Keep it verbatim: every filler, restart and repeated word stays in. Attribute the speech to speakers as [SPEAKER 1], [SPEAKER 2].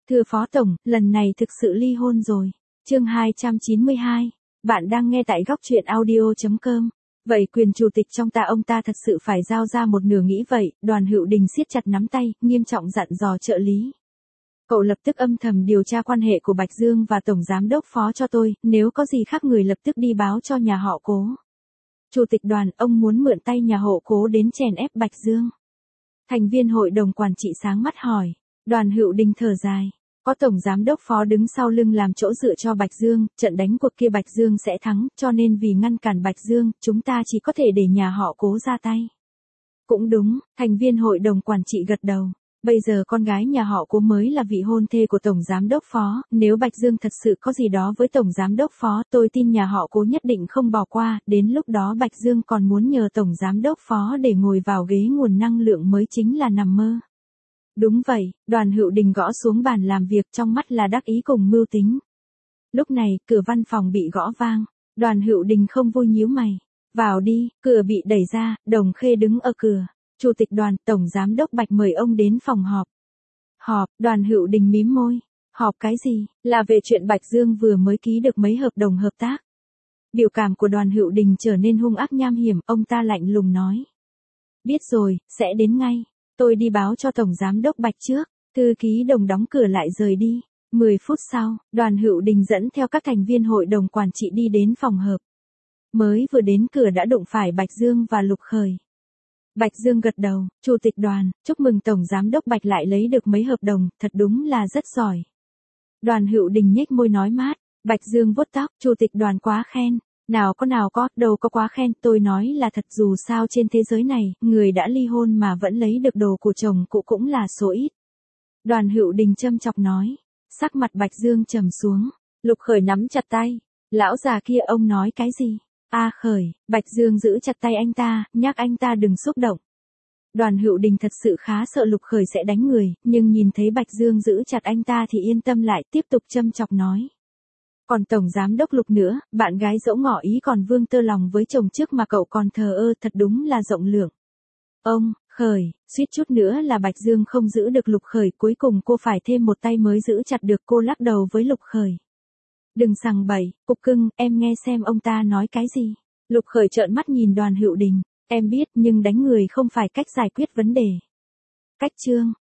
[SPEAKER 1] Thưa Phó Tổng, lần này thực sự ly hôn rồi. Chương hai trăm chín mươi hai. Bạn đang nghe tại góc truyện audio chấm com. Vậy quyền chủ tịch trong ta ông ta thật sự phải giao ra một nửa nghĩ vậy, Đoàn Hữu Đình siết chặt nắm tay, nghiêm trọng dặn dò trợ lý. Cậu lập tức âm thầm điều tra quan hệ của Bạch Dương và Tổng Giám đốc Phó cho tôi, nếu có gì khác người lập tức đi báo cho nhà họ Cố. Chủ tịch Đoàn, ông muốn mượn tay nhà họ Cố đến chèn ép Bạch Dương. Thành viên hội đồng quản trị sáng mắt hỏi. Đoàn Hữu Đình thở dài. Có Tổng Giám đốc Phó đứng sau lưng làm chỗ dựa cho Bạch Dương, trận đánh cuộc kia Bạch Dương sẽ thắng, cho nên vì ngăn cản Bạch Dương, chúng ta chỉ có thể để nhà họ Cố ra tay. Cũng đúng, thành viên hội đồng quản trị gật đầu. Bây giờ con gái nhà họ Cố mới là vị hôn thê của Tổng Giám đốc Phó, nếu Bạch Dương thật sự có gì đó với Tổng Giám đốc Phó, tôi tin nhà họ Cố nhất định không bỏ qua, đến lúc đó Bạch Dương còn muốn nhờ Tổng Giám đốc Phó để ngồi vào ghế nguồn năng lượng mới chính là nằm mơ. Đúng vậy, Đoàn Hữu Đình gõ xuống bàn làm việc, trong mắt là đắc ý cùng mưu tính. Lúc này, cửa văn phòng bị gõ vang, Đoàn Hữu Đình không vui nhíu mày. Vào đi, cửa bị đẩy ra, Đồng Khê đứng ở cửa. Chủ tịch Đoàn, Tổng Giám đốc Bạch mời ông đến phòng họp. Họp, Đoàn Hữu Đình mím môi. Họp cái gì? Là về chuyện Bạch Dương vừa mới ký được mấy hợp đồng hợp tác. Biểu cảm của Đoàn Hữu Đình trở nên hung ác nham hiểm, ông ta lạnh lùng nói. Biết rồi, sẽ đến ngay. Tôi đi báo cho Tổng Giám đốc Bạch trước. Thư ký Đồng đóng cửa lại rời đi. mười phút sau, Đoàn Hữu Đình dẫn theo các thành viên hội đồng quản trị đi đến phòng họp. Mới vừa đến cửa đã đụng phải Bạch Dương và Lục Khởi. Bạch Dương gật đầu, Chủ tịch Đoàn, chúc mừng Tổng Giám đốc Bạch lại lấy được mấy hợp đồng, thật đúng là rất giỏi. Đoàn Hữu Đình nhếch môi nói mát, Bạch Dương vuốt tóc, Chủ tịch Đoàn quá khen. Nào có nào có, đâu có quá khen, tôi nói là thật, dù sao trên thế giới này, người đã ly hôn mà vẫn lấy được đồ của chồng cũ cũng là số ít. Đoàn Hữu Đình châm chọc nói, sắc mặt Bạch Dương trầm xuống, Lục Khởi nắm chặt tay, lão già kia ông nói cái gì? A Khởi, Bạch Dương giữ chặt tay anh ta, nhắc anh ta đừng xúc động. Đoàn Hữu Đình thật sự khá sợ Lục Khởi sẽ đánh người, nhưng nhìn thấy Bạch Dương giữ chặt anh ta thì yên tâm lại, tiếp tục châm chọc nói. Còn Tổng Giám đốc Lục nữa, bạn gái dẫu ngỏ ý còn vương tơ lòng với chồng trước mà cậu còn thờ ơ, thật đúng là rộng lượng. Ông, Khởi, suýt chút nữa là Bạch Dương không giữ được Lục Khởi, cuối cùng cô phải thêm một tay mới giữ chặt được, cô lắc đầu với Lục Khởi. Đừng sằng bậy, cục cưng, em nghe xem ông ta nói cái gì. Lục Khởi trợn mắt nhìn Đoàn Hữu Đình, em biết nhưng đánh người không phải cách giải quyết vấn đề. Cách chương,